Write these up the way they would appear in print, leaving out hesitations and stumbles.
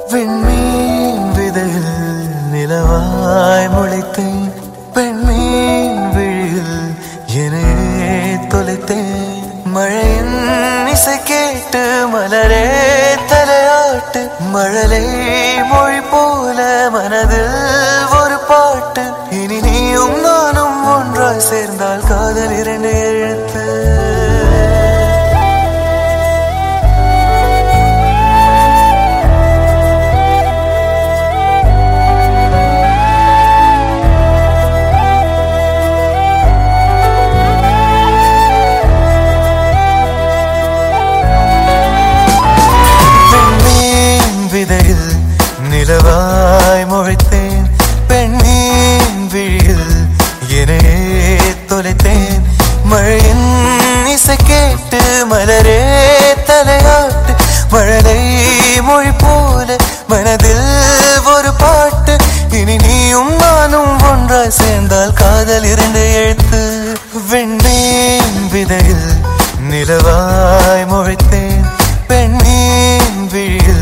விண்மீன் விதையில் நிலவாய் முளைத்தேன், பெண்மீன் விழியில் என்னையே தொலைத்தேன். மழையின் இசை கேட்டு மலரே தலையாட்டு, மழலை மொழி போல மனதில் ஒரு பாட்டு. இனி நீயும் நானும் ஒன்றாய் சேர்ந்தால் காதல் 2 எழுத்து. விதையில் நிலவாய் முளைத்தேன், பெண்ணின் விழியில் என்னையே தொலைத்தேன். மழையின் இசை கேட்டு மலரே தலையாட்டு, மழலை மொழி போல மனதில் ஒரு பாட்டு. இனி நீயும் நானும் ஒன்றாய் சேர்ந்தால் காதல் 2 எழுத்து. விண்மீன் விதையில் நிலவாய் முளைத்தேன், பெண்ணின் விழியில்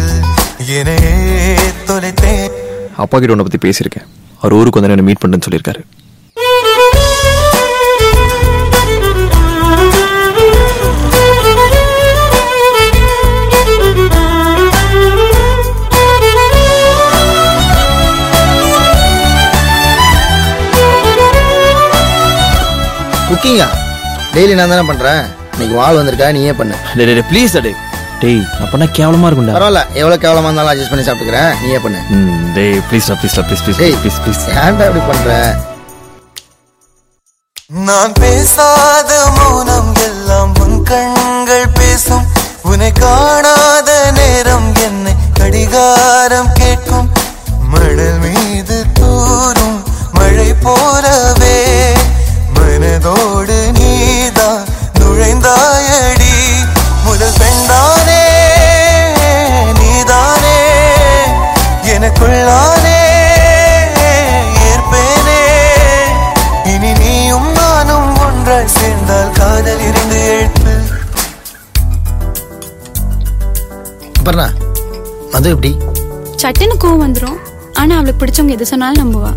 அப்பா கிட்ட உன்னை பத்தி பேசியிருக்கேன். அவர் ஊருக்கு வந்து என்ன மீட் பண்ணுன்னு சொல்லியிருக்காரு. குக்கிங்கா டெய்லி நான் தானே பண்றேன். இன்னைக்கு வால் வந்திருக்கா, நீயே பண்ணு. ப்ளீஸ் டே. டேய் அப்பனா கேவலமா இருக்கும்டா. பரவாயில்ல, எவ்வளவு கேவலமா இருந்தாலும் அட்ஜஸ்ட் பண்ணி சாப்பிட்டுக்கிறேன், நீயே பண்ணு. டேய் ப்ளீஸ் ஏன்டா அப்படி பண்ற? நான் பேசாத மௌனம் எல்லாம் உன் கண்கள் பேசும், உன்னை காணாத நேரம் என்னை கடிகாரம் கேட்கும். மணல் மீது தூரும் மழை போலவே மனதோடு நீதான் நுழைந்தாயடி. முதல் பெண்தானே நீதானே, எனக்குள்ளானே ஏற்பேனே. இனி நீயும் நானும் ஒன்றாய் சேர்ந்தால் காதல் 2 எழுத்து. அப்புறம்னா அது எப்படி? சட்டுன்னு கோவம் வந்துடும். ஆனா அவளுக்கு பிடிச்சவங்க எது சொன்னாலும் நம்புவா.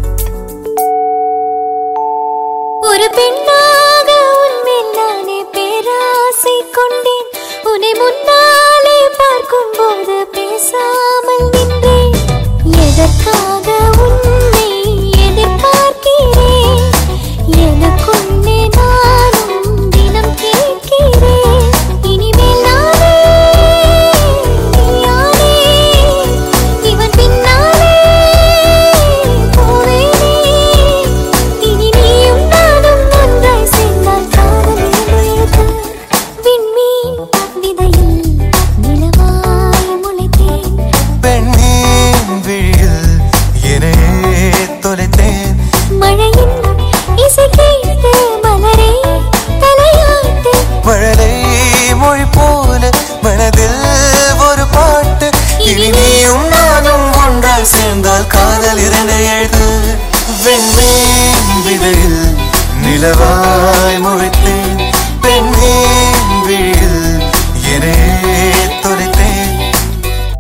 ஒரு பெண்ணாக உன்மேல் நானே பேராசை கொண்டேன். உன்னை முன்னாலே பார்க்கும் போது பேசாமல் நின்றேன். எதற்காக உன்னை எதிர்பார்க்கிறேன், எனக்குள்ளே நானும் தினம் கேட்கிறேன். இனிமேல் நானே நீயானே, இவன் பின்னாலே போவேனே. இனி நீயும் நானும் ஒன்றாய் சேர்ந்தால் காதல் 2 எழுத்து. விண்மீன் விதையில் நிலவாய் முளைத்தேன், பெண்ணின் விழியில் என்னையே தொலைத்தேன். மழையின் இசை கேட்டு மலரே தலையாட்டு, மழலை மொழி போல மனதில் ஒரு பாட்டு. இனி நீயும் நானும் ஒன்றாய் சேர்ந்தால் காதல் 2 எழுத்து. விண்மீன் விதையில் நிலவாய் முளைத்தேன்,